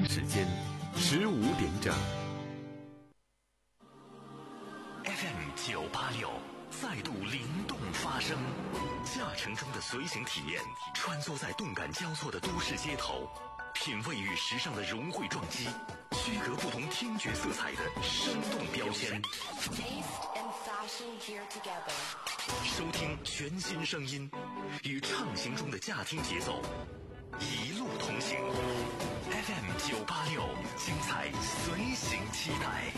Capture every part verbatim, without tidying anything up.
时间十五点整。 F M 九八六再度灵动发声，驾乘中的随行体验，穿梭在动感交错的都市街头，品味与时尚的融汇撞击，区隔不同听觉色彩的生动标签。收听全新声音，与畅行中的驾听节奏，一路同行。F M 九八六，精彩随行期待。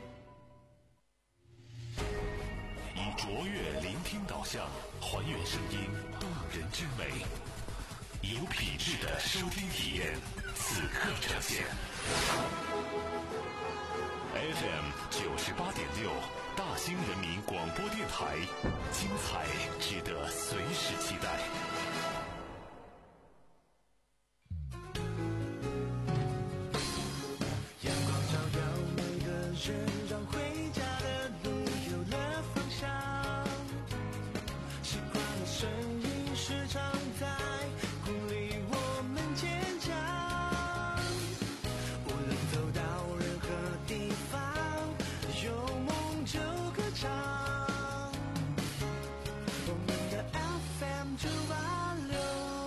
以卓越聆听导向，还原声音动人之美，有品质的收听体验，此刻呈现。F M 九十八点六，大兴人民广播电台，精彩值得随时期待。 阳光照耀每个人，让回家的路有了方向。习惯了声音时常在鼓励我们坚强。无论走到任何地方，有梦就歌唱。我们的 F M 九八六。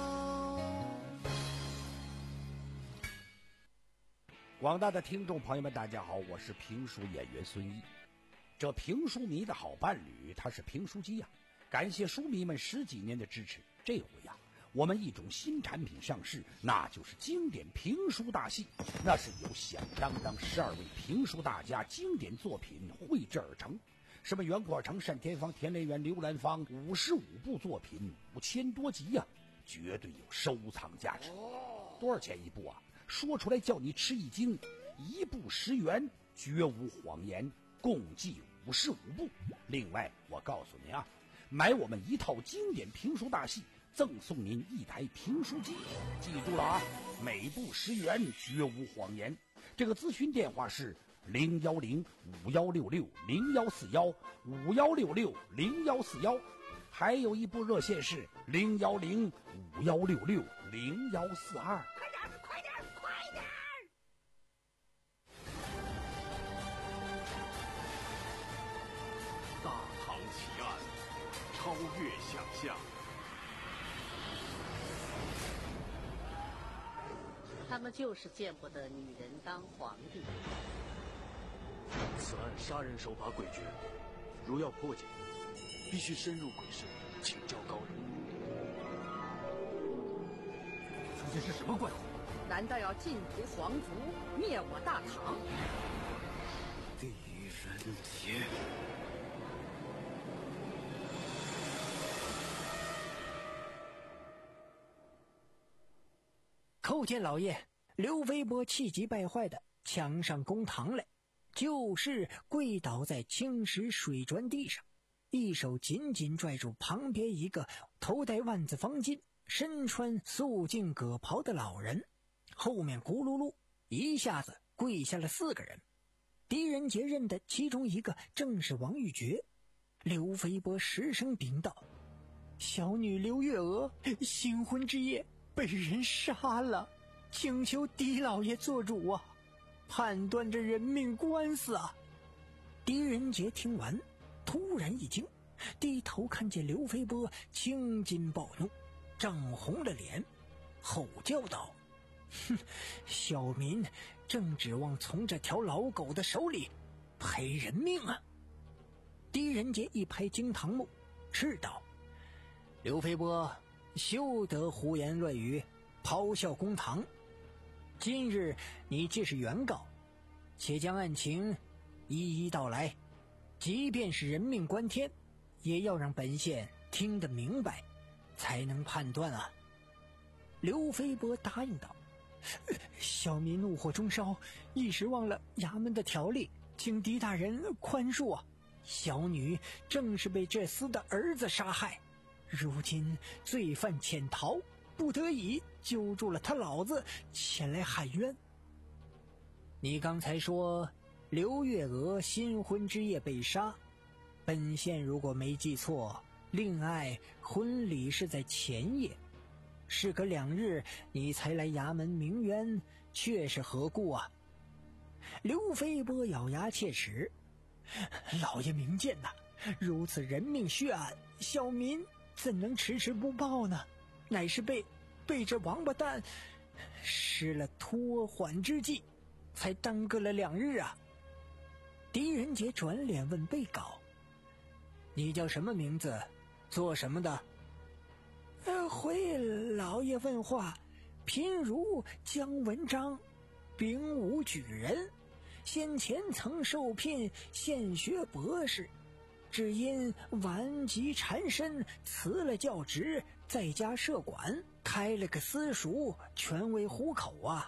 广大的听众朋友们，大家好，我是评书演员孙一。这评书迷的好伴侣，他是评书机呀、啊。感谢书迷们十几年的支持，这回呀、啊，我们一种新产品上市，那就是经典评书大戏。那是由响当当十二位评书大家经典作品绘制而成，什么袁阔成、单田芳、田连元、刘兰芳，五十五部作品，五千多集呀、啊，绝对有收藏价值。多少钱一部啊？说出来叫你吃一惊，一部十元，绝无谎言，共计五十五部。另外我告诉您啊，买我们一套经典评书大戏，赠送您一台评书机。记住了啊，每部十元，绝无谎言。这个咨询电话是零幺零五幺六六零幺四幺五幺六六零幺四幺，还有一部热线是零幺零五幺六六零幺四二。快点，快点，快点！ 大唐奇案，超越想象。 他们就是见不得女人当皇帝。 此案杀人手法诡谲，如要破解，必须深入鬼市，请教高人。 究竟是什么怪物？ 难道要尽图皇族，灭我大唐？ 狄仁杰。 叩见老爷！刘飞波气急败坏的抢上公堂来，就是跪倒在青石水砖地上，一手紧紧拽住旁边一个头戴万字方巾、身穿素净葛袍的老人，后面咕噜噜一下子跪下了四个人。狄仁杰认的其中一个正是王玉珏。刘飞波失声禀道：小女刘月娥新婚之夜被人杀了，请求狄老爷做主啊，判断这人命官司啊！狄仁杰听完突然一惊，低头看见刘飞波青筋暴怒，涨红了脸，吼叫道：哼，小民正指望从这条老狗的手里赔人命啊！狄仁杰一拍惊堂木，斥道：刘飞波，休得胡言乱语，咆哮公堂。今日你既是原告，且将案情一一道来，即便是人命关天，也要让本县听得明白，才能判断啊。刘飞波答应道：小民怒火中烧，一时忘了衙门的条例，请狄大人宽恕啊！小女正是被这厮的儿子杀害，如今罪犯潜逃，不得已揪住了他老子前来喊冤。你刚才说刘月娥新婚之夜被杀，本县如果没记错，令爱婚礼是在前夜，事隔两日你才来衙门鸣冤， 却是何故啊？刘飞波咬牙切齿：“老爷明鉴呐，如此人命血案，小民怎能迟迟不报呢？乃是被被这王八蛋施了拖缓之计，才耽搁了两日啊。”狄仁杰转脸问被告：“你叫什么名字？做什么的？”呃，回老爷问话，贫如姜文章，丙午举人，先前曾受聘现学博士，只因顽疾缠身，辞了教职，在家设馆，开了个私塾，全为糊口啊。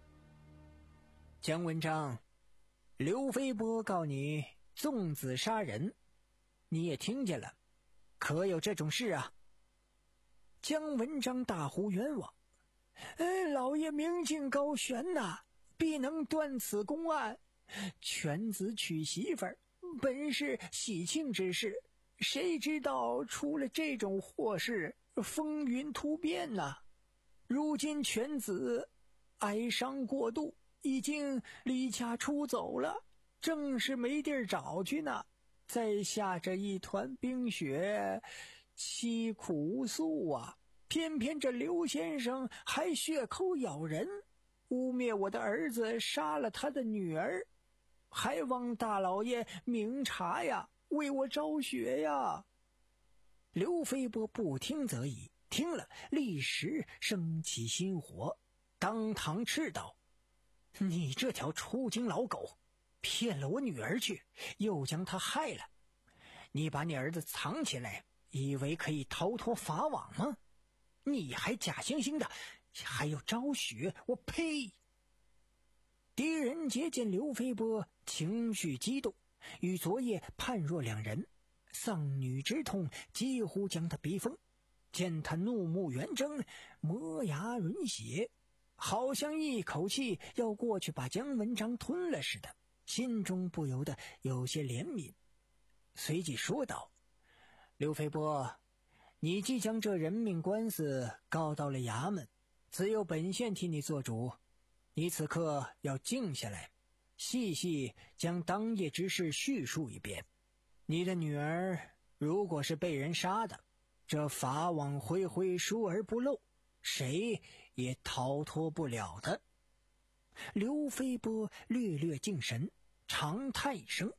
姜文章，刘飞波告你纵子杀人，你也听见了，可有这种事啊？姜文章大呼冤枉：“哎，老爷明镜高悬呐，必能断此公案。犬子娶媳妇儿，本是喜庆之事，谁知道出了这种祸事，风云突变呐！如今犬子哀伤过度，已经离家出走了，正是没地儿找去呢。再下着一团冰雪，凄苦无诉啊！偏偏这刘先生还血口咬人，污蔑我的儿子杀了他的女儿，还望大老爷明察呀，为我昭雪呀！”刘飞波不听则已，听了立时生起心火，当堂斥道：“你这条出京老狗，骗了我女儿去，又将她害了。你把你儿子藏起来，以为可以逃脱法网吗？你还假惺惺的，还要昭雪，我呸！”狄仁杰见刘飞波情绪激动，与昨夜判若两人，丧女之痛几乎将他逼疯。见他怒目圆睁，磨牙吮血，好像一口气要过去把姜文章吞了似的，心中不由得有些怜悯，随即说道：“刘飞波，你既将这人命官司告到了衙门，只有本县替你做主。你此刻要静下来，细细将当夜之事叙述一遍。你的女儿如果是被人杀的，这法网恢恢，疏而不漏，谁也逃脱不了的。”刘飞波略略静神，长叹一声：“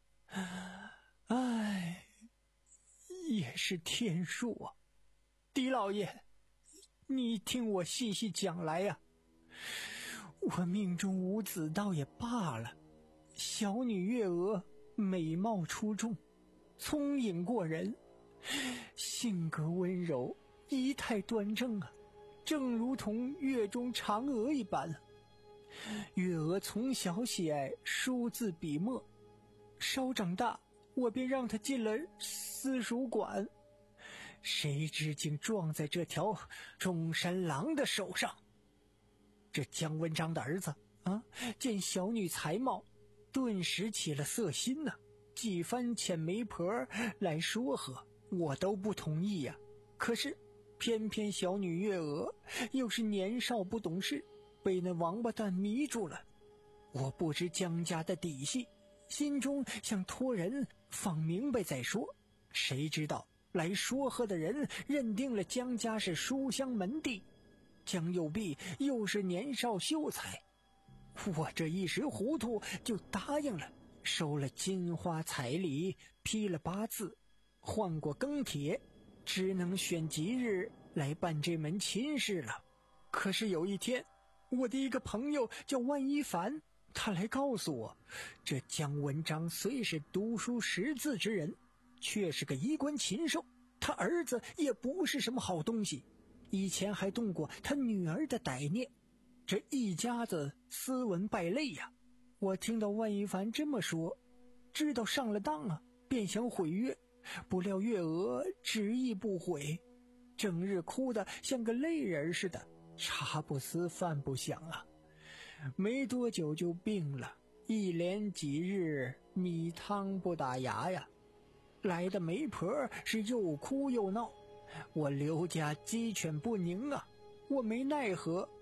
唉，也是天数啊。狄老爷，你听我细细讲来呀、啊。我命中无子倒也罢了，小女月娥美貌出众，聪颖过人，性格温柔，仪态端正啊，正如同月中嫦娥一般。月娥从小喜爱书字笔墨，稍长大，我便让她进了私塾馆，谁知竟撞在这条中山狼的手上。这姜文章的儿子啊，见小女才貌，顿时起了色心呐、啊，几番遣媒婆来说和，我都不同意呀、啊。可是偏偏小女月娥又是年少不懂事，被那王八蛋迷住了。我不知姜家的底细，心中想托人放明白再说，谁知道来说和的人认定了姜家是书香门第，姜右弼又是年少秀才，我这一时糊涂就答应了，收了金花彩礼，批了八字，换过庚帖，只能选吉日来办这门亲事了。可是有一天，我的一个朋友叫万一凡，他来告诉我，这姜文章虽是读书识字之人，却是个衣冠禽兽，他儿子也不是什么好东西，以前还动过他女儿的歹念，这一家子斯文败类呀、啊！我听到万一凡这么说，知道上了当啊，便想毁约，不料月娥执意不悔，整日哭得像个泪人似的，茶不思饭不想啊，没多久就病了，一连几日米汤不打牙呀。来的媒婆是又哭又闹，我刘家鸡犬不宁啊，我没奈何，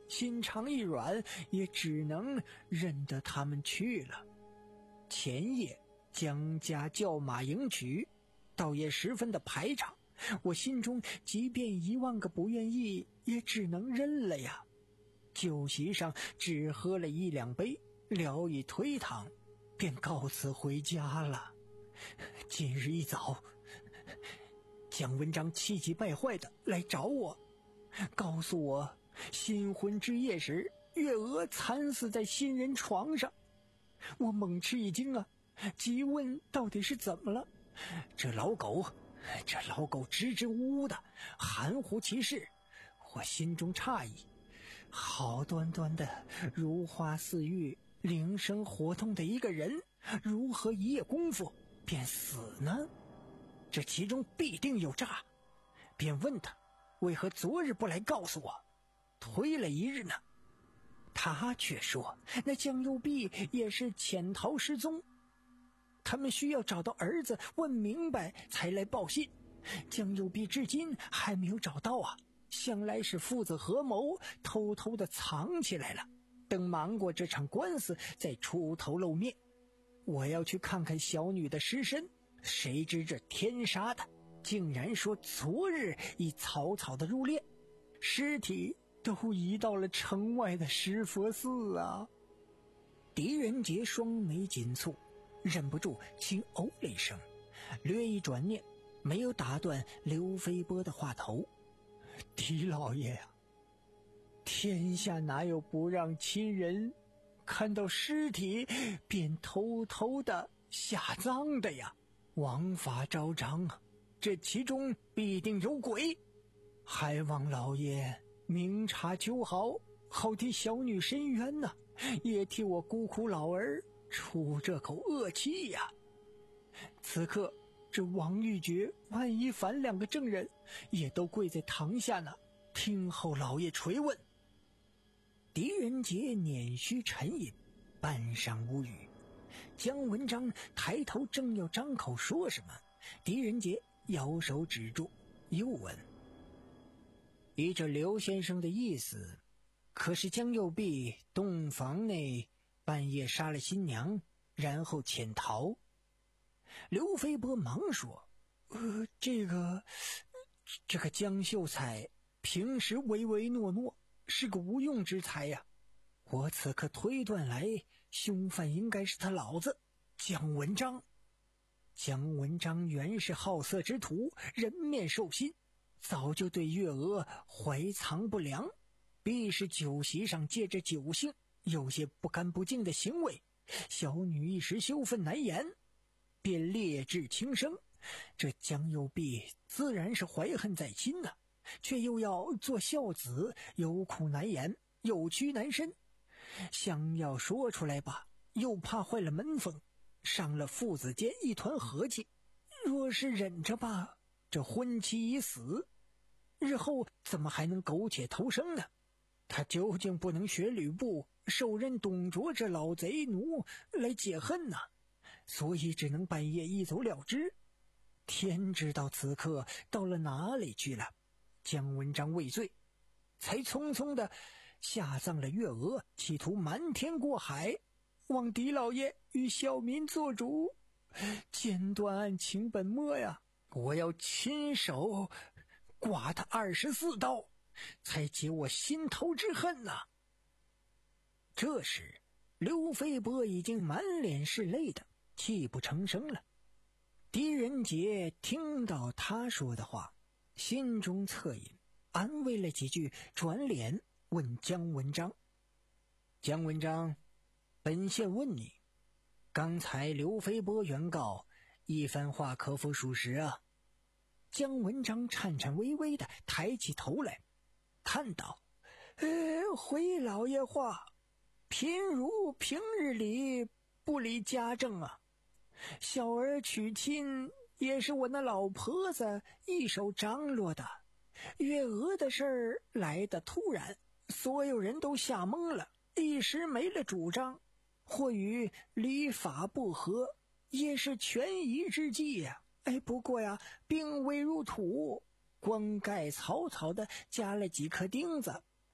心肠一软，也只能认得他们去了。前夜江家叫马迎娶，倒也十分的排场，我心中即便一万个不愿意，也只能认了呀。酒席上只喝了一两杯，聊以推搪，便告辞回家了。今日一早，姜文章气急败坏的来找我，告诉我新婚之夜时月娥惨死在新人床上。我猛吃一惊啊，急问到底是怎么了。这老狗这老狗支支吾吾的含糊其事，我心中诧异，好端端的如花似玉灵生活动的一个人，如何一夜功夫便死呢？这其中必定有诈，便问他为何昨日不来告诉我，推了一日呢？他却说那江右弼也是潜逃失踪，他们需要找到儿子问明白才来报信，江右弼至今还没有找到啊，想来是父子合谋，偷偷的藏起来了，等忙过这场官司再出头露面。我要去看看小女的尸身，谁知这天杀的竟然说昨日已草草的入殓，尸体都移到了城外的石佛寺啊。狄仁杰双眉紧蹙，忍不住轻哦了一声，略一转念，没有打断刘飞波的话头。狄老爷呀、啊，天下哪有不让亲人看到尸体便偷偷的下葬的呀？王法昭彰啊，这其中必定有鬼，还望老爷明察秋毫，好替小女伸冤呐、啊，也替我孤苦老儿出这口恶气呀。此刻这王玉珏、万一凡两个证人也都跪在堂下呢，听候老爷垂问。狄仁杰捻须沉吟，半晌无语。姜文章抬头正要张口说什么，狄仁杰摇手止住，又问：依着刘先生的意思，可是江右弼洞房内半夜杀了新娘，然后潜逃？刘飞波忙说：呃，这个这个江秀才平时唯唯诺诺，是个无用之才呀、啊。我此刻推断来，凶犯应该是他老子姜文章。姜文章原是好色之徒，人面兽心，早就对月娥怀藏不良，必是酒席上借着酒兴有些不干不净的行为，小女一时羞愤难言，便烈质轻生。这姜右弼自然是怀恨在心呐、啊，却又要做孝子，有苦难言，有屈难伸，想要说出来吧，又怕坏了门风，伤了父子间一团和气。若是忍着吧，这婚期已死，日后怎么还能苟且偷生呢？他究竟不能学吕布，受任董卓这老贼奴来解恨呐、啊，所以只能半夜一走了之。天知道此刻到了哪里去了。姜文章畏罪，才匆匆的下葬了月娥，企图瞒天过海，望狄老爷与小民做主，剪断案情本末呀！我要亲手剐他二十四刀，才解我心头之恨呐、啊！这时刘飞波已经满脸是泪的泣不成声了。狄仁杰听到他说的话，心中恻隐，安慰了几句，转脸问姜文章：姜文章，本县问你，刚才刘飞波原告一番话可否属实啊？姜文章颤颤巍巍地抬起头来，叹道：呃，回老爷话，贫如平日里不理家政啊，小儿娶亲也是我那老婆子一手张罗的，月娥的事儿来得突然，所有人都吓懵了，一时没了主张，或与礼法不合，也是权宜之计呀、啊。哎，不过呀，并未入土，光盖草草的加了几颗钉子，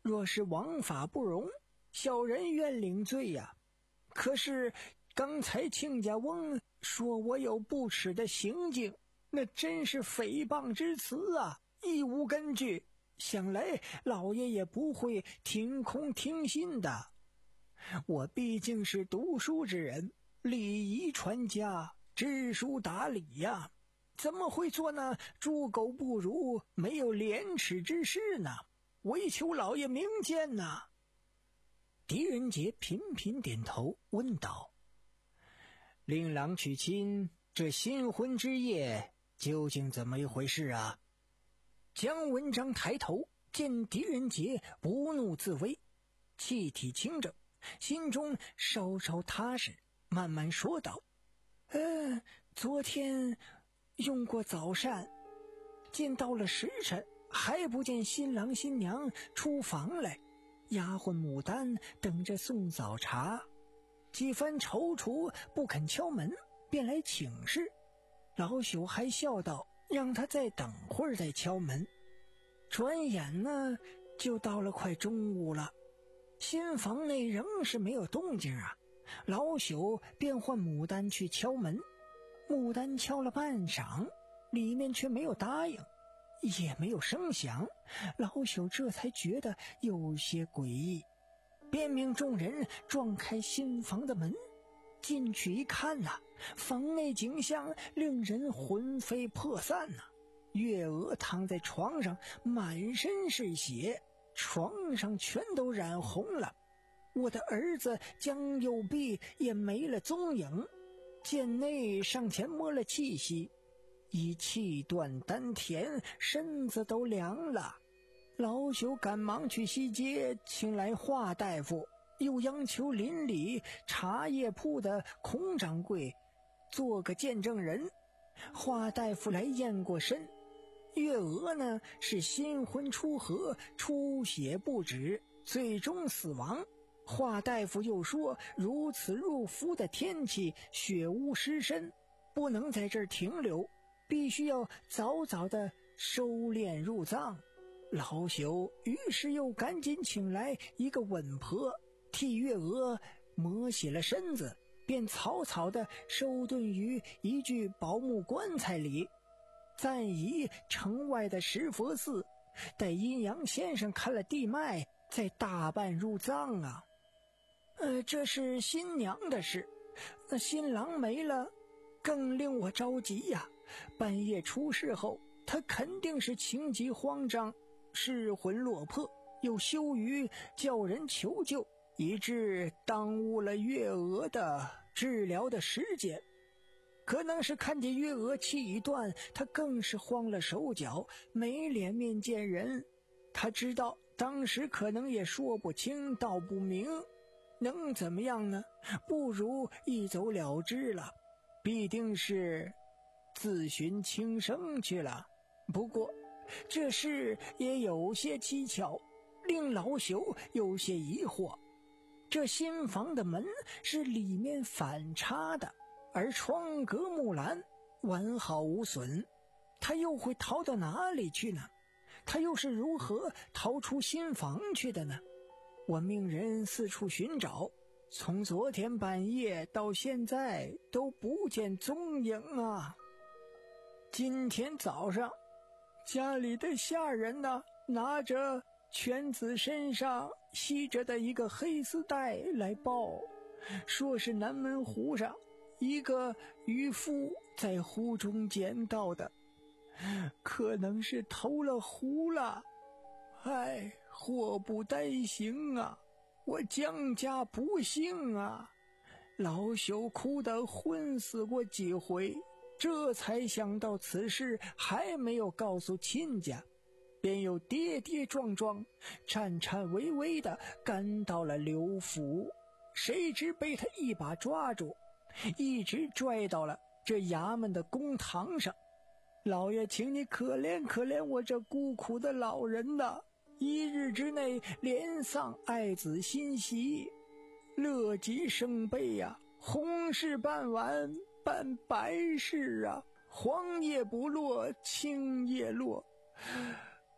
若是王法不容，小人愿领罪呀。可是刚才亲家翁说我有不耻的行径，那真是诽谤之词啊，亦无根据，想来老爷也不会听空听信的。我毕竟是读书之人，礼仪传家，知书达理呀，怎么会做那猪狗不如、没有廉耻之事呢？唯求老爷明鉴呐。狄仁杰频频点头，问道：令郎娶亲，这新婚之夜究竟怎么一回事啊？姜文章抬头见狄仁杰不怒自威，气体清正，心中稍稍踏实，慢慢说道：呃，昨天用过早膳，见到了时辰，还不见新郎新娘出房来，丫鬟牡丹等着送早茶，几番踌躇不肯敲门，便来请示。老朽还笑道让他再等会儿再敲门。转眼呢就到了快中午了，新房内仍是没有动静啊。老朽便唤牡丹去敲门，牡丹敲了半晌，里面却没有答应，也没有声响。老朽这才觉得有些诡异，便命众人撞开新房的门，进去一看呐、啊，房内景象令人魂飞魄散呐、啊。月娥躺在床上，满身是血，床上全都染红了。我的儿子江右弼也没了踪影，剑内上前摸了气息，已气断丹田，身子都凉了。老朽赶忙去西街请来华大夫，又央求邻里茶叶铺的孔掌柜做个见证人。华大夫来验过身，月娥呢是新婚初合，出血不止，最终死亡。华大夫又说，如此入伏的天气，血污湿身，不能在这儿停留，必须要早早的收敛入葬。老朽于是又赶紧请来一个稳婆，替月娥磨洗了身子，便草草的收顿于一具宝木棺材里，暂移城外的石佛寺，待阴阳先生看了地脉，再大办入葬啊。呃，这是新娘的事，那新郎没了，更令我着急呀。半夜出事后，他肯定是情急慌张，失魂落魄，又羞于叫人求救，以致耽误了月娥的治疗的时间。可能是看见月娥气已断，他更是慌了手脚，没脸面见人。他知道当时可能也说不清道不明，能怎么样呢？不如一走了之了，必定是自寻轻生去了。不过这事也有些蹊跷，令老朽有些疑惑。这新房的门是里面反插的，而窗格木栏完好无损，他又会逃到哪里去呢？他又是如何逃出新房去的呢？我命人四处寻找，从昨天半夜到现在都不见踪影啊。今天早上家里的下人呢，拿着犬子身上系着的一个黑丝带来报，说是南门湖上一个渔夫在湖中捡到的，可能是投了湖了。唉，祸不单行啊，我江家不幸啊。老朽哭得昏死过几回，这才想到此事还没有告诉亲家，便又跌跌撞撞颤颤巍巍地赶到了刘府，谁知被他一把抓住，一直拽到了这衙门的公堂上。老爷，请你可怜可怜我这孤苦的老人呐！一日之内连丧爱子心喜，乐极生悲呀、啊！红事办完办白事啊，黄叶不落青叶落。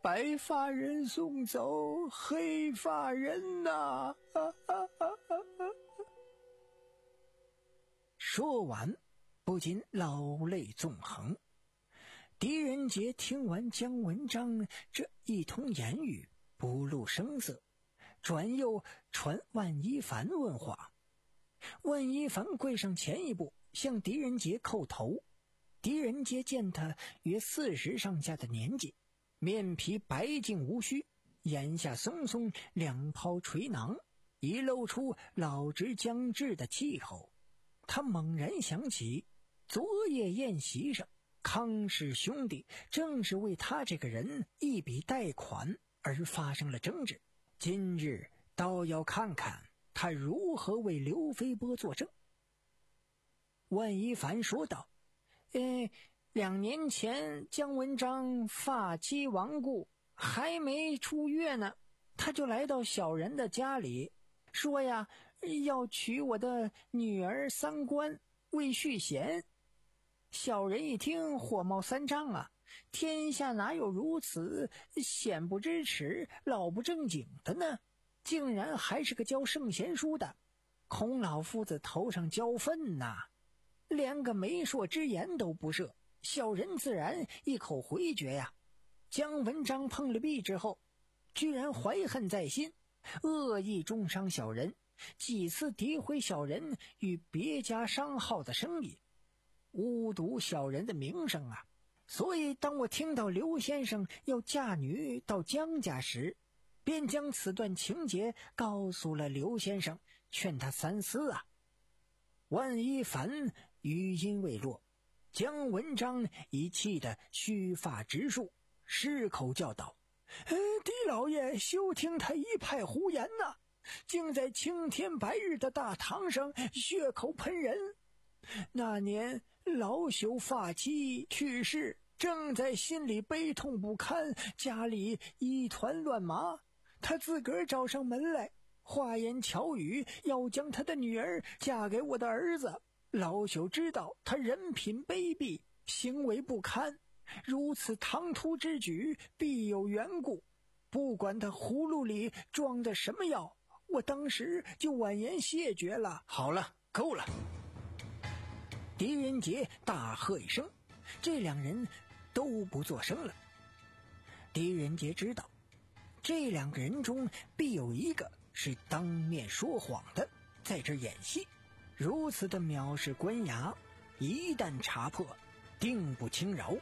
白发人送走黑发人呐、啊啊啊啊啊、说完不禁老泪纵横。狄仁杰听完姜文章这一通言语，不露声色，转又传万一凡问话。万一凡跪上前一步，向狄仁杰叩头。狄仁杰见他约四十上下的年纪，面皮白净无须，眼下松松，两抛垂囊，已露出老之将至的气候。他猛然想起昨夜宴席上康氏兄弟正是为他这个人一笔贷款而发生了争执，今日倒要看看他如何为刘飞波作证。万一凡说道：呃，两年前姜文章发妻亡故，还没出月呢，他就来到小人的家里，说呀要娶我的女儿三官，为续弦。小人一听火冒三丈啊，天下哪有如此鲜不知耻老不正经的呢，竟然还是个教圣贤书的，孔老夫子头上浇粪呐、啊，连个媒妁之言都不设，小人自然一口回绝呀。姜文章碰了壁之后，居然怀恨在心，恶意中伤小人，几次诋毁小人与别家商号的生意，污渎小人的名声啊！所以当我听到刘先生要嫁女到姜家时，便将此段情节告诉了刘先生，劝他三思啊。万一凡语音未落，姜文章已气得须发直竖，失口叫道：呃，狄老爷休听他一派胡言呐、啊，竟在青天白日的大堂上血口喷人。那年老朽发妻去世，正在心里悲痛不堪，家里一团乱麻，他自个儿找上门来，花言巧语要将他的女儿嫁给我的儿子。老朽知道他人品卑鄙，行为不堪，如此唐突之举必有缘故，不管他葫芦里装的什么药，我当时就婉言谢绝了。好了，够了！狄仁杰大喝一声，这两人都不作声了。狄仁杰知道这两个人中必有一个是当面说谎的，在这演戏，如此的藐视官衙，一旦查破，定不轻饶。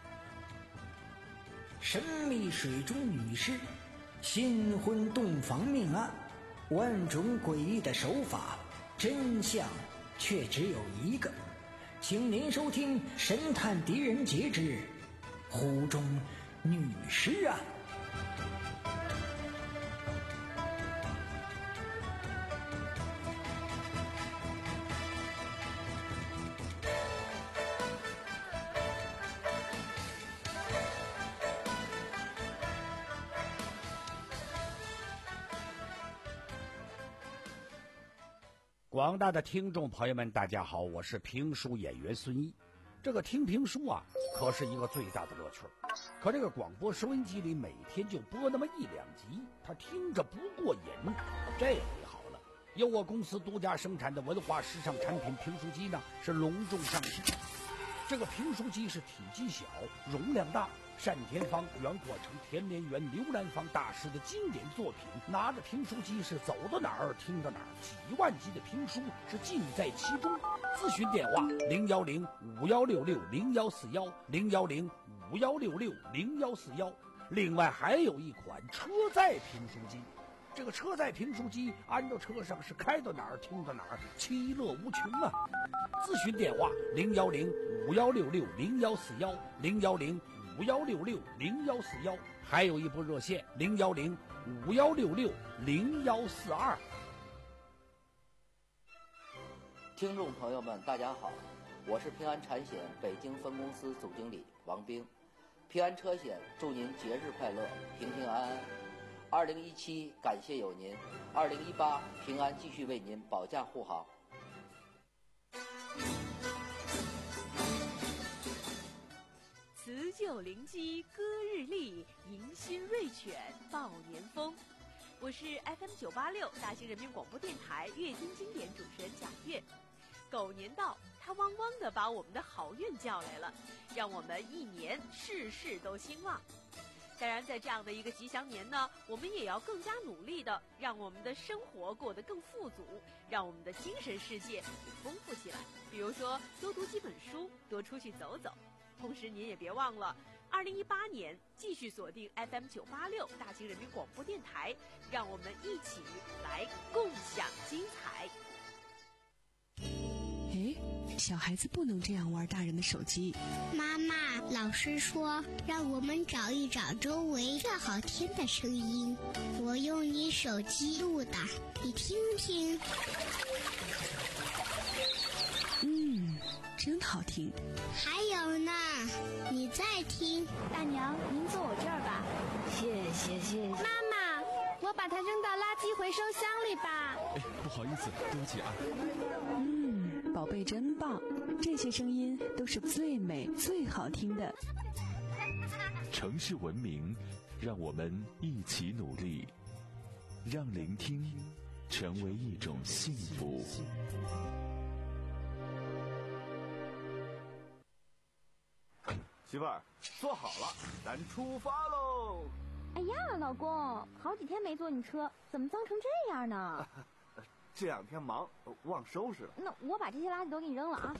神秘水中女尸，新婚洞房命案，万种诡异的手法，真相却只有一个。请您收听《神探狄仁杰之湖中女尸案》。 广大的听众朋友们，大家好，我是评书演员孙一。这个听评书啊，可是一个最大的乐趣。可这个广播收音机里每天就播那么一两集，他听着不过瘾。这回好了，由我公司独家生产的文化时尚产品评书机呢，是隆重上市。这个评书机是体积小，容量大，单田芳、袁阔成、田连元、刘兰芳大师的经典作品。拿着评书机是走到哪儿听到哪儿，几万集的评书是尽在其中。咨询电话零幺零五幺六六零幺四幺零幺零五幺六六零幺四幺。另外还有一款车载评书机。这个车载评书机安到车上是开到哪儿听到哪儿，其乐无穷啊！咨询电话零幺零五幺六六零幺四幺零幺零五幺六六零幺四幺，还有一部热线零幺零五幺六六零幺四二。 听众朋友们，大家好，我是平安产险北京分公司总经理王兵。平安车险祝您节日快乐，平平安安。二零一七感谢有您，二零一八平安继续为您保驾护航。 此辞旧临机歌日丽，迎新瑞犬报年风。我是 F M 九八六大兴人民广播电台乐听经典主持人贾月。狗年到，它汪汪地把我们的好运叫来了，让我们一年事事都兴旺。当然，在这样的一个吉祥年呢，我们也要更加努力的让我们的生活过得更富足，让我们的精神世界也丰富起来。比如说，多读几本书，多出去走走。同时，您也别忘了，二零一八年继续锁定 F M 九八六大兴人民广播电台，让我们一起来共享精彩。 哎，小孩子不能这样玩大人的手机。 妈妈，老师说让我们找一找周围最好听的声音，我用你手机录的，你听听。 嗯，真好听。 还有呢，你再听。 大娘，您坐我这儿吧。 谢谢谢谢。 妈妈，我把它扔到垃圾回收箱里吧。 哎，不好意思，对不起啊。 嗯，宝贝真棒，这些声音都是最美最好听的。 城市文明，让我们一起努力，让聆听成为一种幸福。 媳妇儿，坐好了，咱出发喽！ 哎呀，老公，好几天没坐你车，怎么脏成这样呢？ 这两天忙，忘收拾了。 那我把这些垃圾都给你扔了啊！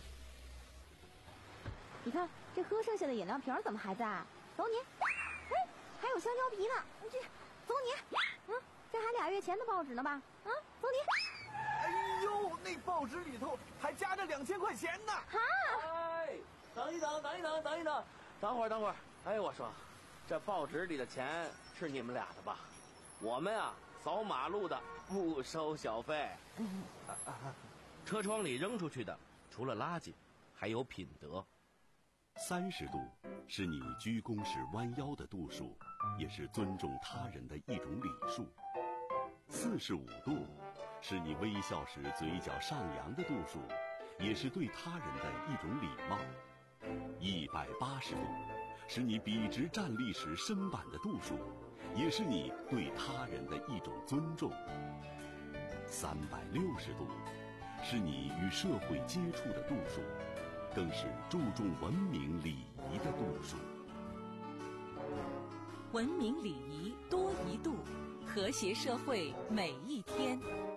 你看，这喝剩下的饮料瓶怎么还在？走你！哎，还有香蕉皮呢，这走你！啊，这还俩月前的报纸呢吧？啊，走你！ 哎呦，那报纸里头还夹着两千块钱呢！ 哈！ 哎，等一等，等一等，等一等，等会儿，等会儿。哎，我说，这报纸里的钱是你们俩的吧？我们啊，扫马路的不收小费。车窗里扔出去的，除了垃圾，还有品德。 三十度是你鞠躬时弯腰的度数，也是尊重他人的一种礼数。四十五度是你微笑时嘴角上扬的度数，也是对他人的一种礼貌。一百八十度是你笔直站立时身板的度数，也是你对他人的一种尊重。三百六十度是你与社会接触的度数，更是注重文明礼仪的度数。 文明礼仪多一度，和谐社会每一天。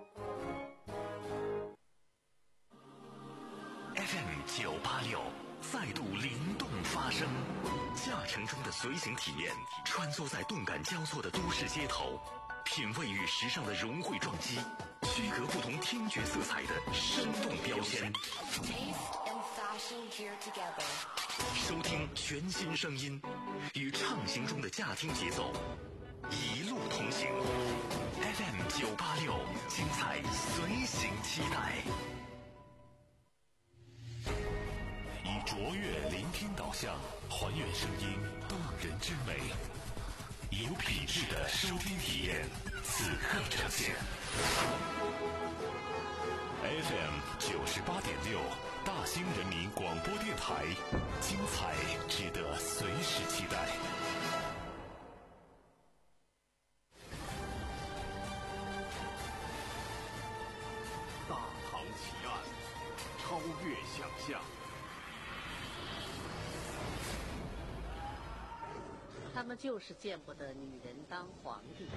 F M 九八六再度灵动发声，驾乘中的随行体验，穿梭在动感交错的都市街头，品味与时尚的融汇撞击，区隔不同听觉色彩的生动标签。收听全新声音，与畅行中的驾听节奏，一路同行。F M 九八六，精彩随行期待。以卓越聆听导向，还原声音动人之美，有品质的收听体验，此刻呈现。F M 九十八点六，大兴人民广播电台，精彩值得随时期待。 大唐奇案，超越想象。 他们就是见不得女人当皇帝。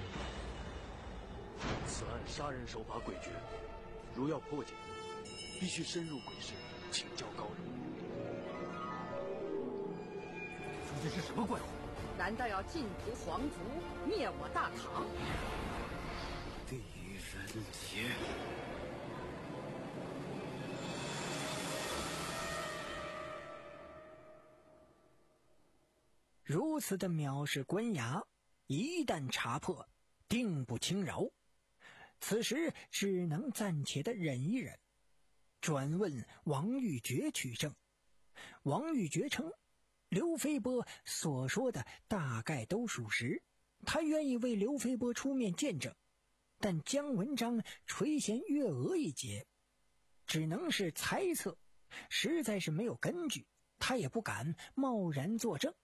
此案杀人手法诡谲，如要破解，必须深入鬼市，请教高人。 说的是什么怪话？ 难道要尽服皇族，灭我大唐？ 地狱人杰。 如此的藐视官衙，一旦查破，定不轻饶。此时只能暂且的忍一忍。转问王玉珏取证，王玉珏称刘飞波所说的大概都属实，他愿意为刘飞波出面见证，但姜文章垂涎月娥一节，只能是猜测，实在是没有根据，他也不敢贸然作证。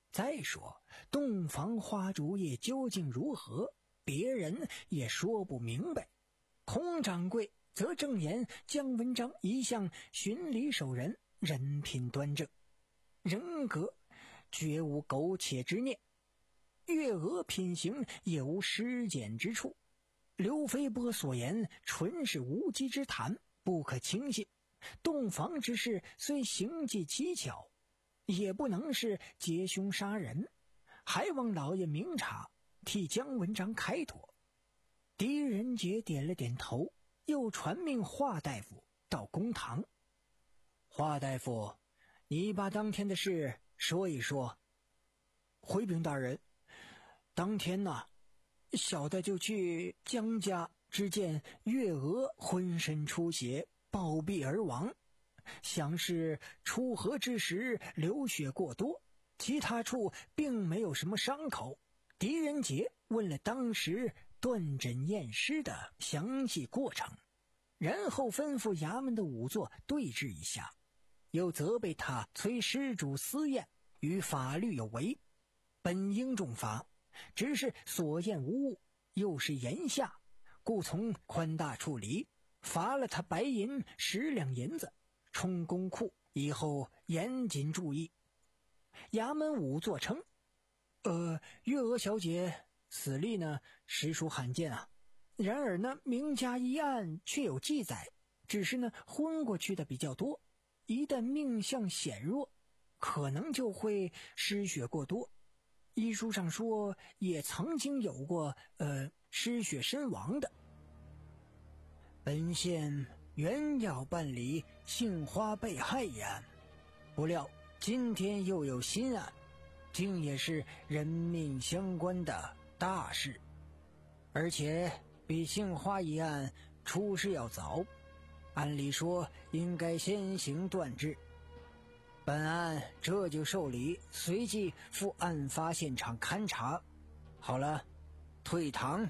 再说洞房花烛夜究竟如何，别人也说不明白。孔掌柜则正言姜文章一向循礼守人，人品端正，人格绝无苟且之念，月娥品行也无失检之处。刘飞波所言纯是无稽之谈，不可轻信。洞房之事虽行迹蹊跷，也不能是劫凶杀人，还望老爷明察，替姜文章开脱。狄仁杰点了点头，又传命华大夫到公堂。华大夫，你把当天的事说一说。回禀大人，当天呐、啊，小的就去姜家，只见月娥浑身出血，暴毙而亡，想是出河之时流血过多，其他处并没有什么伤口。狄仁杰问了当时断诊验尸的详细过程，然后吩咐衙门的仵作对峙一下，又责备他催施主私验，与法律有违，本应重罚，只是所验无误，又是炎夏，故从宽大处理，罚了他白银十两银子，充公库，以后严谨注意。衙门仵作称，呃，月娥小姐死例呢，实属罕见啊。然而呢，名家一案却有记载，只是呢，昏过去的比较多，一旦命相显弱，可能就会失血过多。医书上说，也曾经有过呃失血身亡的。本县原要办理杏花被害一案，不料今天又有新案，竟也是人命相关的大事，而且比杏花一案出事要早，按理说应该先行断治。本案这就受理，随即赴案发现场勘查。好了，退堂。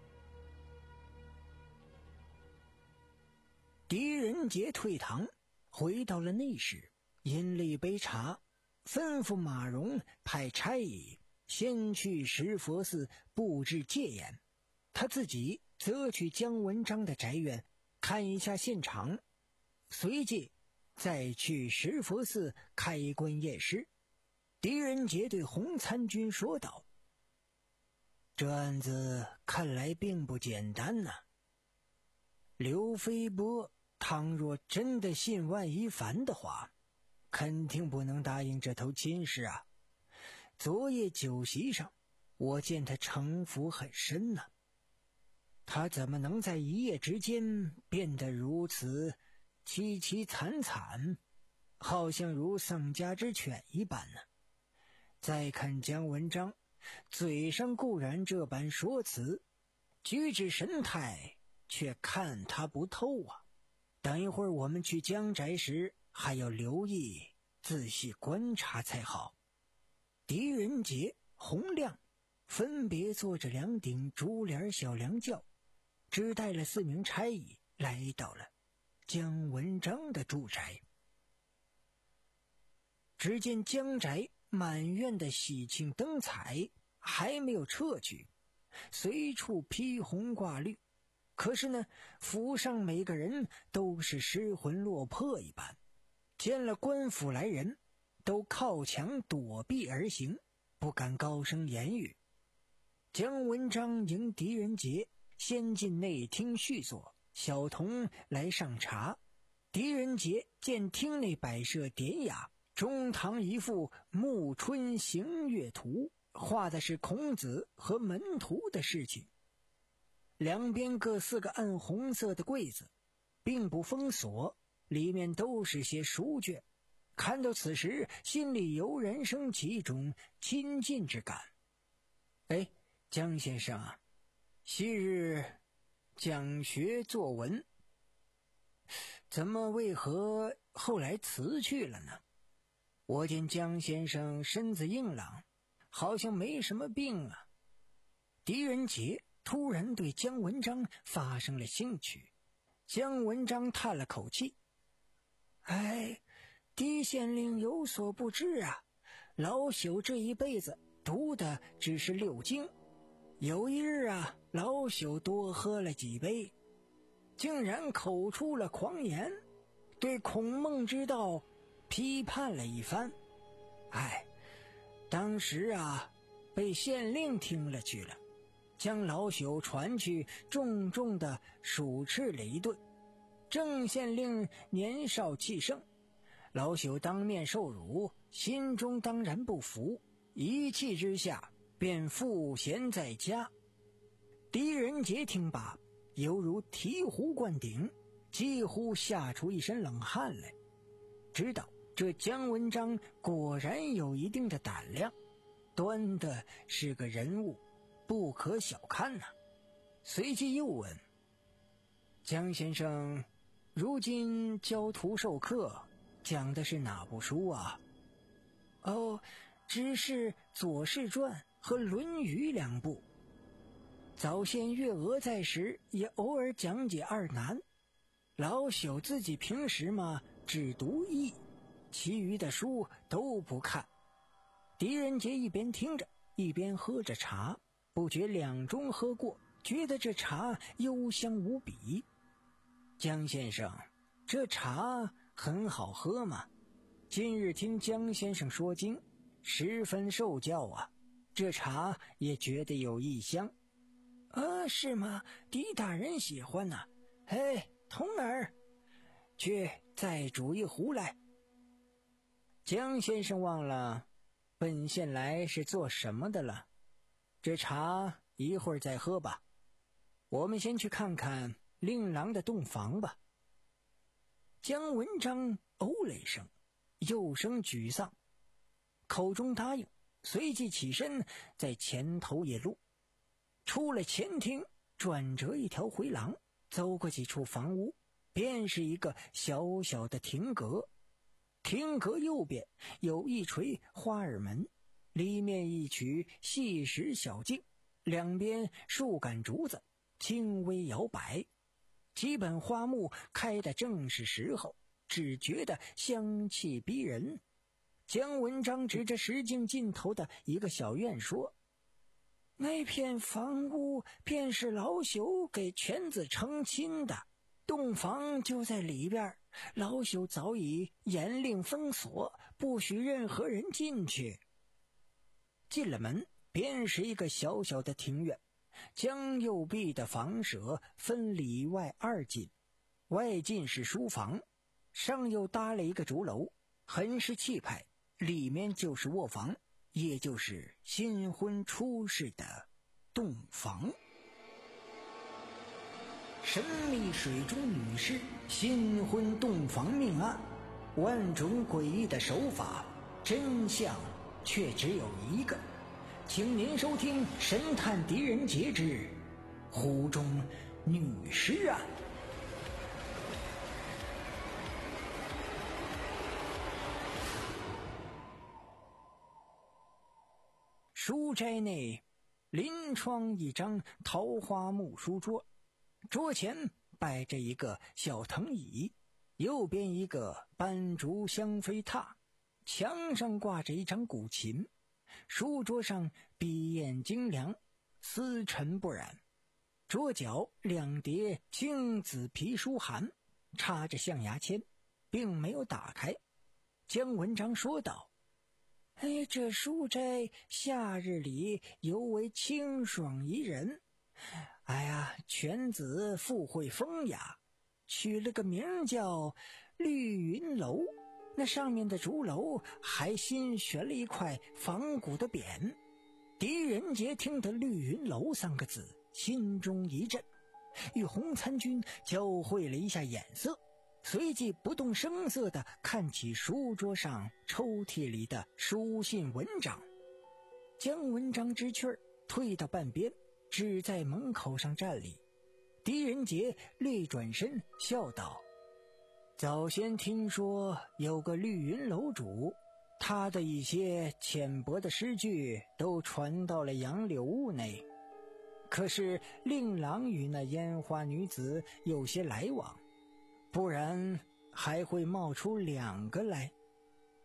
狄仁杰退堂，回到了内室，饮了一杯茶，吩咐马荣派差役先去石佛寺布置戒严，他自己则去姜文章的宅院看一下现场，随即再去石佛寺开棺验尸。狄仁杰对洪参军说道：这案子看来并不简单呐、啊。刘飞波倘若真的信万一凡的话，肯定不能答应这头亲事啊。昨夜酒席上，我见他城府很深呐、啊，他怎么能在一夜之间变得如此凄凄惨惨，好像如丧家之犬一般呢？再看姜文章，嘴上固然这般说辞，举止神态却看他不透啊。等一会儿我们去姜宅时，还要留意仔细观察才好。狄仁杰、洪亮分别坐着两顶竹帘小凉轿，只带了四名差役来到了姜文章的住宅。只见姜宅满院的喜庆灯彩还没有撤去，随处披红挂绿，可是呢，府上每个人都是失魂落魄一般，见了官府来人，都靠墙躲避而行，不敢高声言语。姜文章迎狄仁杰先进内厅叙坐，小童来上茶。狄仁杰见厅内摆设典雅，中堂一幅暮春行月图，画的是孔子和门徒的事情。两边各四个暗红色的柜子，并不封锁，里面都是些书卷。看到此时，心里油然升起一种亲近之感。哎，姜先生啊，昔日讲学作文，怎么为何后来辞去了呢？我见姜先生身子硬朗，好像没什么病啊。狄仁杰突然对姜文章发生了兴趣。姜文章叹了口气：哎，狄县令有所不知啊， 老朽这一辈子读的只是六经，有一日啊，老朽多喝了几杯，竟然口出了狂言，对孔孟之道批判了一番。哎，当时啊，被县令听了去了，将老朽传去，重重的数斥了一顿。郑县令年少气盛，老朽当面受辱，心中当然不服，一气之下便赋闲在家。狄仁杰听罢，犹如醍醐灌顶，几乎吓出一身冷汗来，知道这姜文章果然有一定的胆量，端的是个人物，不可小看呐、啊。随即又问：姜先生，如今教徒授课，讲的是哪部书啊？哦，只是《左氏传》和《论语》两部。早先月娥在时，也偶尔讲解二南。老朽自己平时嘛，只读易，其余的书都不看。狄仁杰一边听着，一边喝着茶，不觉两盅喝过，觉得这茶幽香无比。姜先生，这茶很好喝嘛？今日听姜先生说经，十分受教啊，这茶也觉得有异香。啊，是吗？狄大人喜欢呐、啊。嘿，童儿，去再煮一壶来。姜先生忘了本县来是做什么的了，这茶一会儿再喝吧。我们先去看看令郎的洞房吧。姜文章哦了一声，又生沮丧，口中答应，随即起身在前头野路。出了前厅，转折一条回廊，走过几处房屋，便是一个小小的亭阁。亭阁右边有一垂花耳门，里面一曲细石小径，两边数杆竹子轻微摇摆，几本花木开得正是时候，只觉得香气逼人。姜文章指着石径尽头的一个小院说：那片房屋便是老朽给犬子成亲的，洞房就在里边，老朽早已严令封锁，不许任何人进去。进了门，便是一个小小的庭院，将右壁的房舍分里外二进，外进是书房，上又搭了一个竹楼，很是气派，里面就是卧房，也就是新婚出世的洞房。神秘水中女尸新婚洞房命案，万种诡异的手法，真相却只有一个。请您收听《神探狄仁杰之湖中女尸案》。书斋内临窗一张桃花木书桌，桌前摆着一个小藤椅，右边一个斑竹香妃榻，墙上挂着一张古琴，书桌上笔砚精良，丝尘不染，桌角两叠青紫皮书函，插着象牙签，并没有打开。姜文章说道：哎，这书斋夏日里尤为清爽宜人。哎呀，犬子富贵风雅，取了个名叫绿云楼，那上面的竹楼还新悬了一块仿古的匾。狄仁杰听得绿云楼三个字，心中一震，与洪参军交汇了一下眼色，随即不动声色地看起书桌上抽屉里的书信文章。姜文章知趣儿，退到半边，只在门口上站立。狄仁杰略转身笑道：早先听说有个绿云楼主，他的一些浅薄的诗句都传到了杨柳屋内，可是令郎与那烟花女子有些来往，不然还会冒出两个来。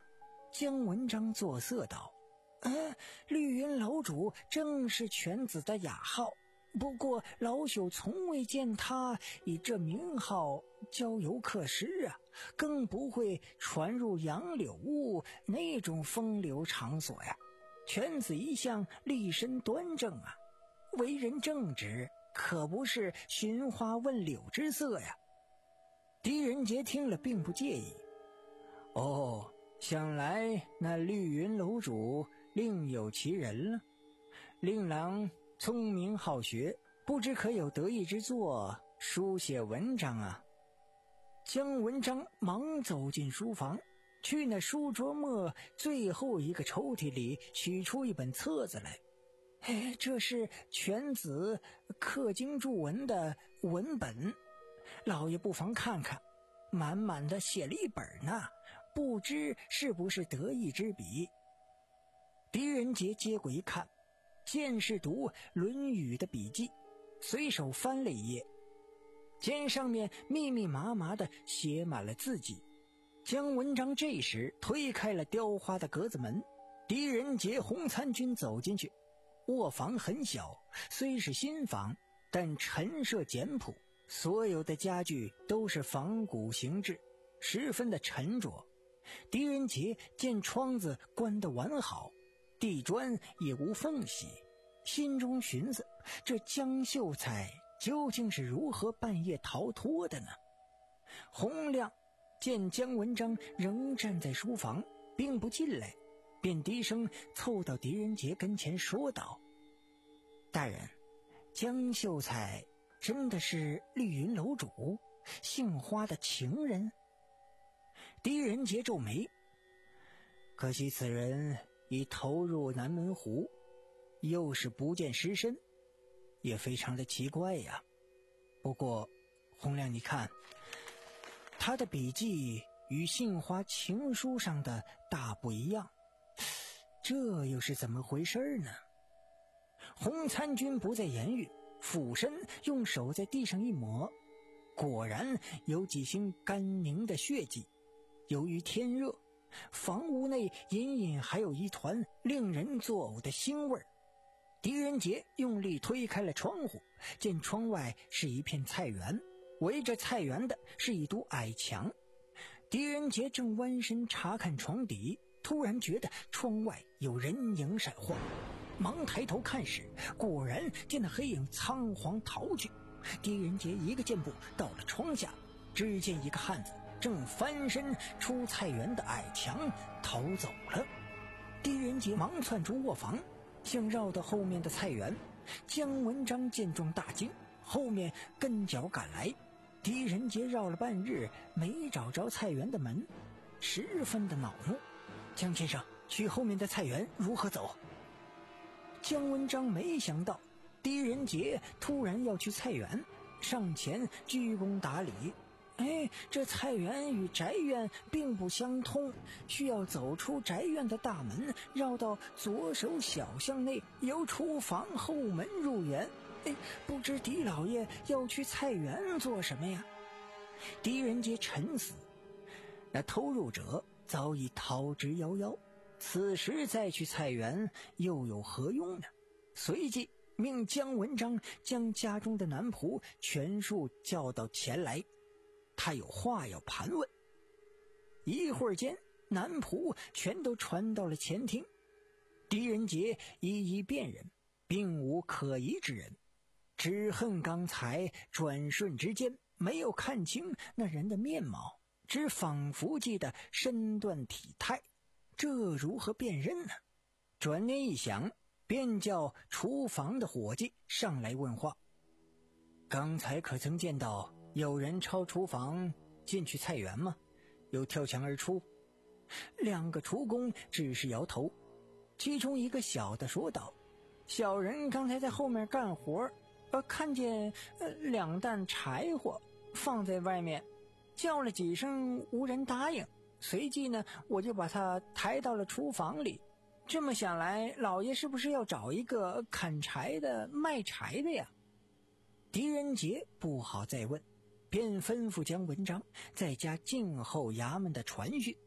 姜文章作色道：“呃，绿云楼主正是犬子的雅号，不过老朽从未见他以这名号交游客时啊，更不会传入杨柳屋那种风流场所呀。犬子一向立身端正啊，为人正直，可不是寻花问柳之色呀。”狄仁杰听了并不介意。哦，想来那绿云楼主另有其人了。令郎聪明好学，不知可有得意之作，书写文章啊。姜文章忙走进书房，去那书桌末最后一个抽屉里取出一本册子来。哎，这是犬子刻经注文的文本，老爷不妨看看，满满的写了一本呢，不知是不是得意之笔。狄仁杰接过一看，见是读《论语》的笔记，随手翻了一页，见上面密密麻麻的写满了字迹。姜文章这时推开了雕花的格子门，狄仁杰、洪参军走进去。卧房很小，虽是新房，但陈设简朴，所有的家具都是仿古形制，十分的沉着。狄仁杰见窗子关得完好，地砖也无缝隙，心中寻思，这江秀才究竟是如何半夜逃脱的呢？洪亮见姜文章仍站在书房，并不进来，便低声凑到狄仁杰跟前说道：“大人，江秀才真的是绿云楼主姓花的情人？”狄仁杰皱眉，可惜此人已投入南门湖，又是不见尸身，也非常的奇怪呀。不过洪亮，你看他的笔记与杏花情书上的大不一样，这又是怎么回事呢？洪参军不再言语，俯身用手在地上一抹，果然有几星干凝的血迹。由于天热，房屋内隐隐还有一团令人作呕的腥味。狄仁杰用力推开了窗户，见窗外是一片菜园，围着菜园的是一堵矮墙。狄仁杰正弯身查看床底，突然觉得窗外有人影闪晃，忙抬头看时，果然见那黑影仓皇逃去。狄仁杰一个箭步到了窗下，只见一个汉子正翻身出菜园的矮墙逃走了。狄仁杰忙窜出卧房，想绕到后面的菜园。姜文章见状大惊，后面跟脚赶来。狄仁杰绕了半日没找着菜园的门，十分的恼怒：“姜先生，去后面的菜园如何走？”姜文章没想到狄仁杰突然要去菜园，上前鞠躬打礼：“哎，这菜园与宅院并不相通，需要走出宅院的大门，绕到左手小巷内，由厨房后门入园。哎，不知狄老爷要去菜园做什么呀？”狄仁杰沉思，那偷入者早已逃之夭夭，此时再去菜园又有何用呢？随即命姜文章将家中的男仆全数叫到前来，他有话要盘问。一会儿间，男仆全都传到了前厅。狄仁杰一一辨认，并无可疑之人，只恨刚才转瞬之间没有看清那人的面貌，只仿佛记得身段体态，这如何辨认呢？转念一想，便叫厨房的伙计上来问话：“刚才可曾见到有人抄厨房进去菜园吗？又跳墙而出？”两个厨工只是摇头，其中一个小的说道：“小人刚才在后面干活，呃，看见呃两担柴火放在外面，叫了几声无人答应，随即呢我就把他抬到了厨房里。这么想来，老爷是不是要找一个砍柴的卖柴的呀？”狄仁杰不好再问，便吩咐姜文章在家静候衙门的传讯。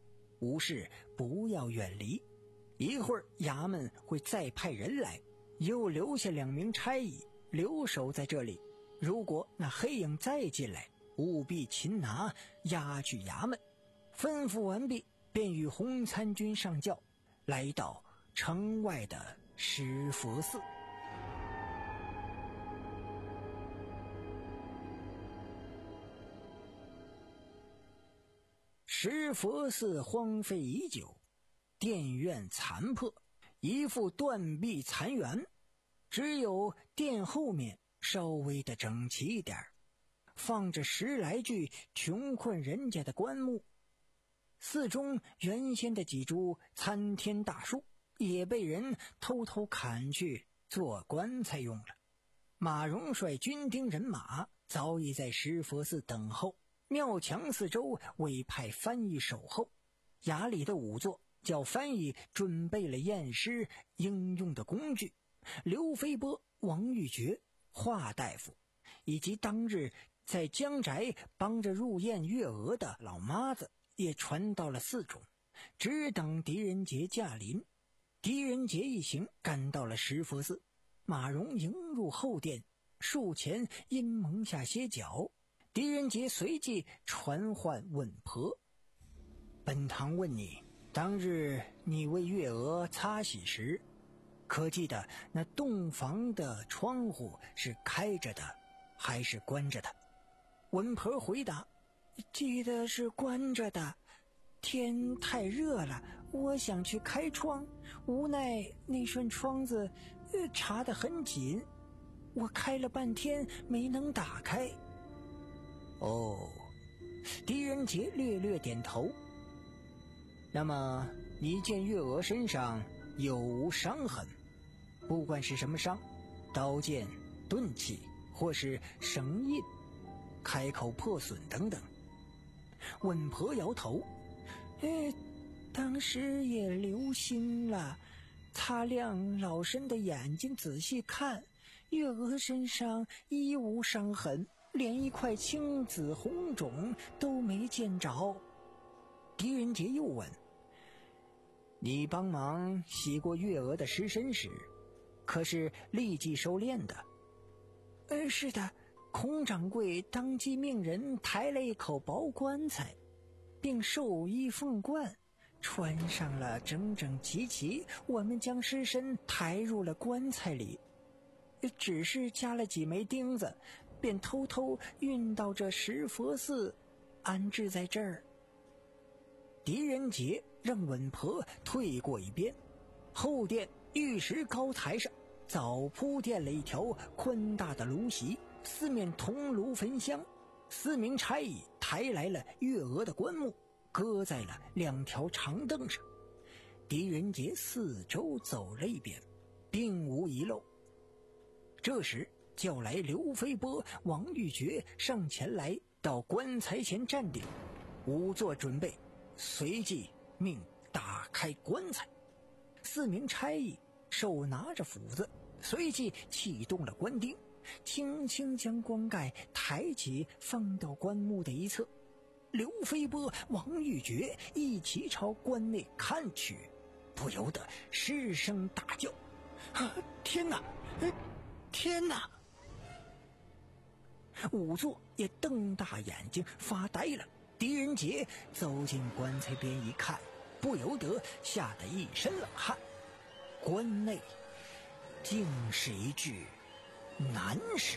无事不要远离，一会儿衙门会再派人来，又留下两名差役留守在这里，如果那黑影再进来，务必擒拿押去衙门。吩咐完毕，便与红参军上轿，来到城外的石佛寺。石佛寺荒废已久，殿院残破，一副断壁残垣，只有殿后面稍微的整齐一点，放着十来具穷困人家的棺木。寺中原先的几株参天大树也被人偷偷砍去做棺材用了。马荣率军丁人马早已在石佛寺等候，庙墙四周委派翻译守候。衙里的仵作叫翻译准备了验尸应用的工具，刘飞波、王玉珏、华大夫以及当日在江宅帮着入殓月娥的老妈子也传到了寺中，只等狄仁杰驾临。狄仁杰一行赶到了石佛寺，马荣迎入后殿，树前阴蒙下歇脚。狄仁杰随即传唤稳婆：本堂问你，当日你为月娥擦洗时，可记得那洞房的窗户是开着的还是关着的？稳婆回答：记得是关着的，天太热了，我想去开窗，无奈那扇窗子呃插得很紧，我开了半天没能打开。哦，狄仁杰略略点头。那么你见月娥身上有无伤痕？不管是什么伤，刀剑、钝器或是绳印、开口破损等等。稳婆摇头：哎，当时也留心了，擦亮老身的眼睛仔细看，月娥身上一无伤痕，连一块青紫红肿都没见着。狄仁杰又问：你帮忙洗过月娥的尸身时，可是立即收殓的？呃，是的，孔掌柜当即命人抬了一口薄棺材，并授衣凤冠，穿上了整整齐齐，我们将尸身抬入了棺材里，只是加了几枚钉子，便偷偷运到这石佛寺，安置在这儿。狄仁杰让稳婆退过一边，后殿玉石高台上早铺垫了一条宽大的炉席，四面铜炉焚香，四名差役抬来了月娥的棺木，搁在了两条长凳上。狄仁杰四周走了一遍，并无遗漏。这时叫来刘飞波、王玉珏上前来，到棺材前站定，仵作准备，随即命打开棺材。四名差役手拿着斧子，随即启动了棺钉，轻轻将棺盖抬起，放到棺木的一侧。刘飞波、王玉珏一起朝棺内看去，不由得失声大叫：啊，天哪，天哪！仵作也瞪大眼睛发呆了。狄仁杰走进棺材边一看，不由得吓得一身冷汗。棺内竟是一具男尸。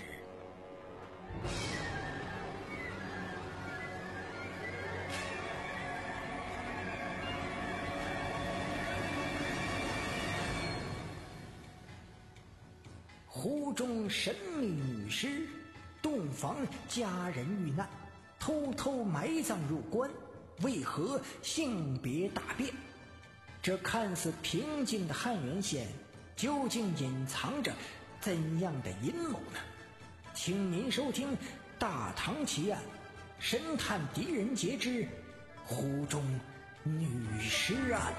湖中神秘女尸，洞房佳人遇难，偷偷埋葬入棺，为何性别大变？这看似平静的汉源县，究竟隐藏着怎样的阴谋呢？请您收听《大唐奇案》，神探狄仁杰之湖中女尸案。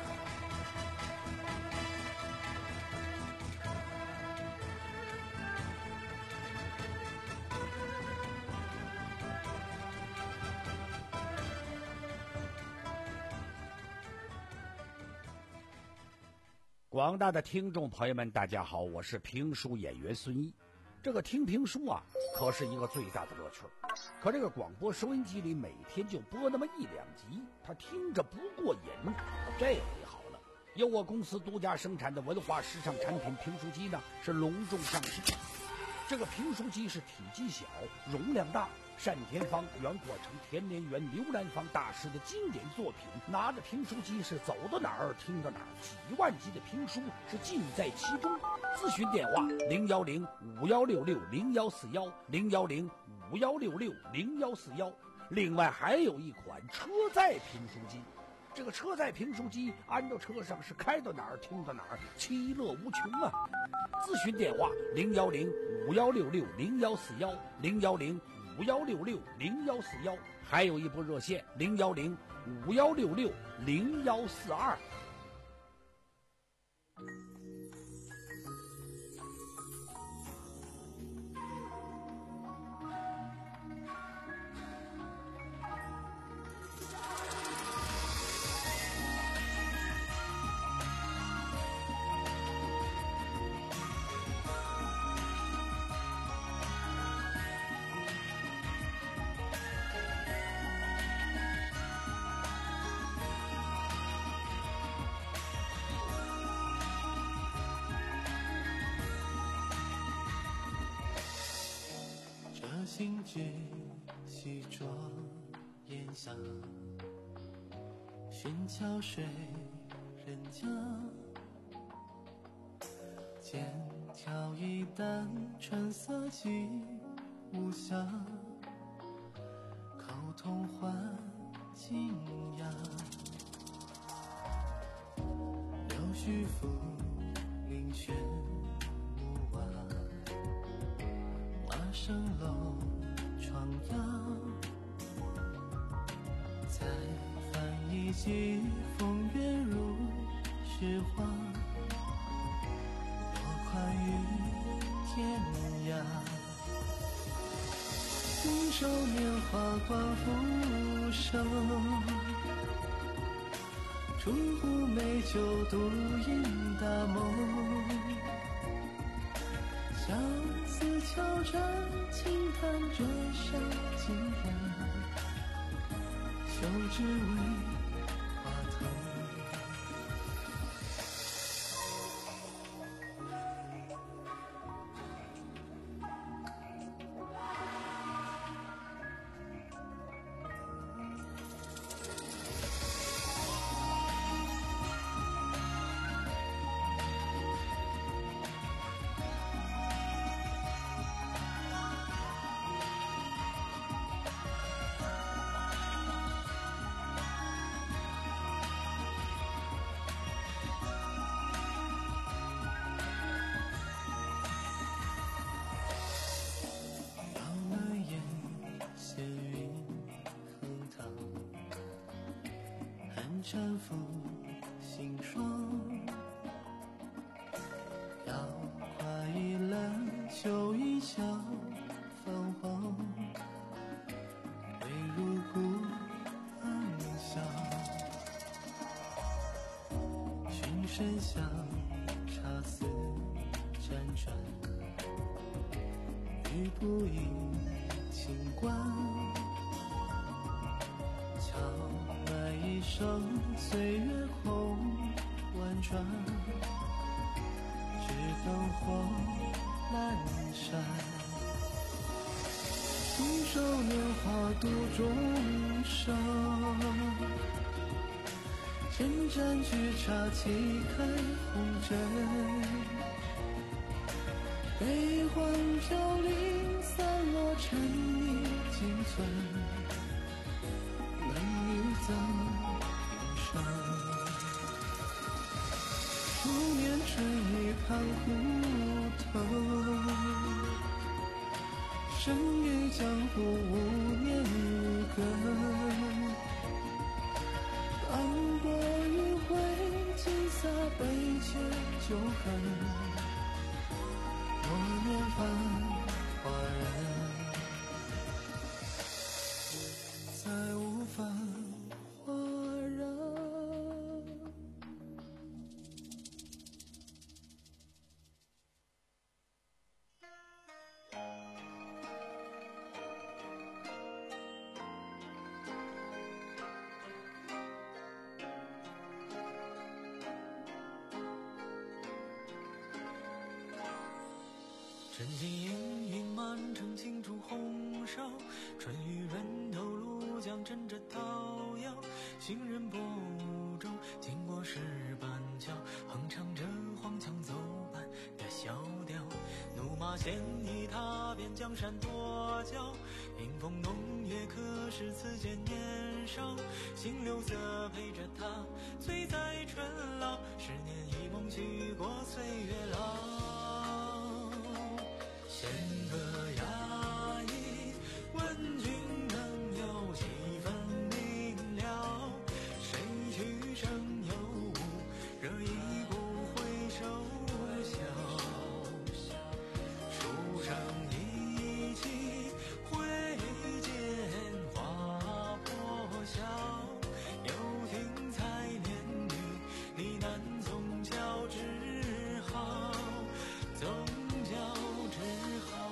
广大的听众朋友们，大家好，我是评书演员孙一。这个听评书啊，可是一个最大的乐趣。可这个广播收音机里每天就播那么一两集，他听着不过瘾。这回好了，由我公司独家生产的文化时尚产品评书机呢，是隆重上市。这个评书机是体积小，容量大，单田芳、袁阔成、田连元、刘兰芳大师的经典作品，拿着评书机是走到哪儿听到哪儿，几万集的评书是尽在其中。咨询电话零幺零五幺六六零幺四幺零幺零五幺六六零幺四幺。另外还有一款车载评书机，这个车载评书机安到车上是开到哪儿听到哪儿，其乐无穷啊！咨询电话零幺零五幺六六零幺四幺零幺零五幺六六零幺四幺，还有一部热线零幺零五幺六六零幺四二。 心之细酌烟香，寻桥水人家，剑挑一担春色几无暇，口同换惊讶，柳絮拂林轩木瓦，马声楼窗阳，再翻一季风月如诗画，落款于天涯。信手拈花光浮生，出壶美酒独饮大梦。相思敲盏轻弹折扇几人，休只为花藤。搀扶心霜，摇跨一篮秋意笑泛黄，未入故暗香。寻深香，茶丝辗转，欲不应清观。一生岁月空婉转，只等火阑珊。信手拈花度众生，千盏菊茶沏开红尘。悲欢飘零散落尘泥仅存，难与赠数年春雨盼胡藤，身于江湖无念无根。斑驳余晖，尽洒悲切旧恨。多年繁华人，再无繁华人。 身心氤氲满城尽处红烧，春雨润透鹭江枕着桃夭，行人波中经过石板桥，哼唱着黄腔走板的小调，怒马鲜衣踏遍江山多娇，迎风弄月可是此间年少，新柳色陪着他醉在春老，十年一梦去过岁月老。弦歌压抑，问君能有几分明了？谁去生有无，惹一股回首笑。书生意气，挥剑划破晓。又听采莲女呢喃宗教之好，宗教之好。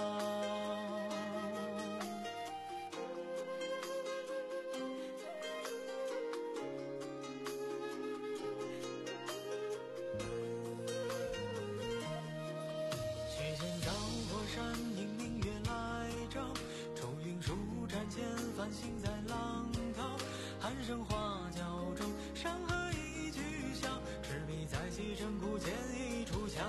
曲线绕过山，迎明月来照，愁云舒展前，繁星在浪涛，寒声花轿中，山河一曲笑，赤壁再起城古剑一出鞘。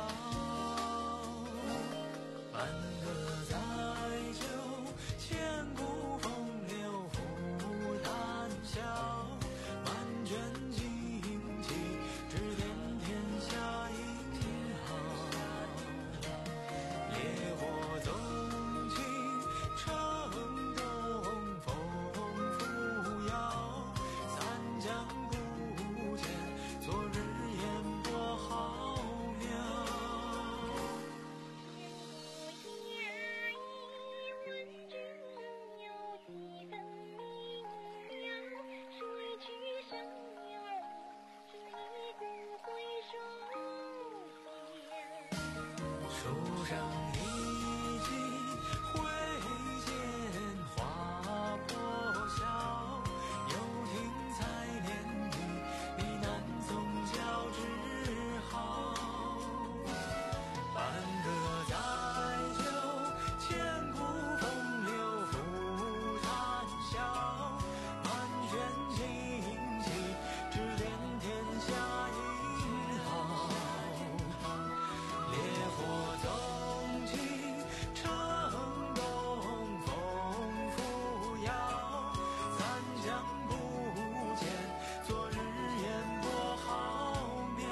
半个载酒，千古风流复谈笑，满卷旌旗，指点天下英豪。烈火纵起，城东风扶摇，三江不见，昨日烟波浩渺。书生意气，挥剑划破晓。又听采莲女呢喃宗教之好。半个载酒，千古风流复谈笑。满卷旌旗，指点天下英豪。烈火纵起，城东风扶摇，三江不见，昨日烟波浩渺。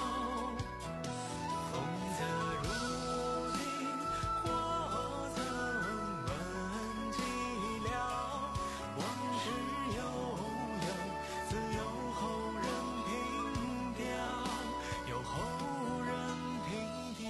风色如镜，或曾闻寂寥，往事悠悠，自有后人凭吊，有后人凭吊。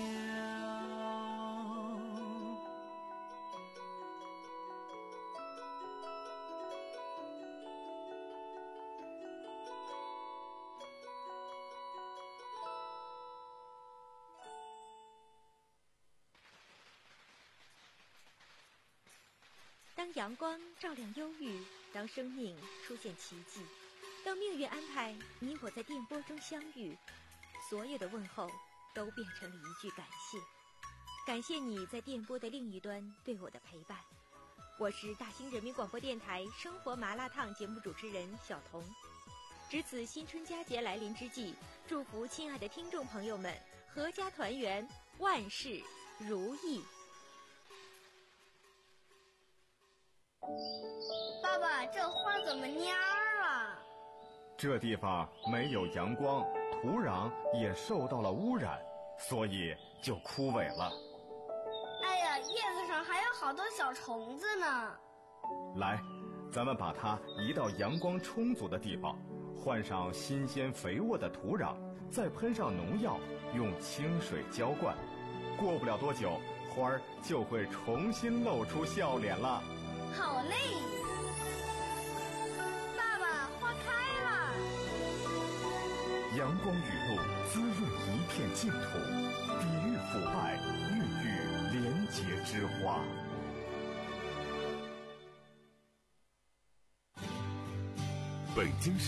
当阳光照亮忧郁，当生命出现奇迹，当命运安排你我在电波中相遇，所有的问候都变成了一句感谢。感谢你在电波的另一端对我的陪伴。我是大兴人民广播电台生活麻辣烫节目主持人小彤。值此新春佳节来临之际，祝福亲爱的听众朋友们阖家团圆，万事如意。 爸爸，这花怎么蔫儿了？ 这地方没有阳光，土壤也受到了污染，所以就枯萎了。 哎呀，叶子上还有好多小虫子呢。 来，咱们把它移到阳光充足的地方，换上新鲜肥沃的土壤，再喷上农药，用清水浇灌。过不了多久，花儿就会重新露出笑脸了。 好嘞，爸爸，花开了。 阳光雨露滋润一片净土，抵御腐败，孕育廉洁之花。 北京市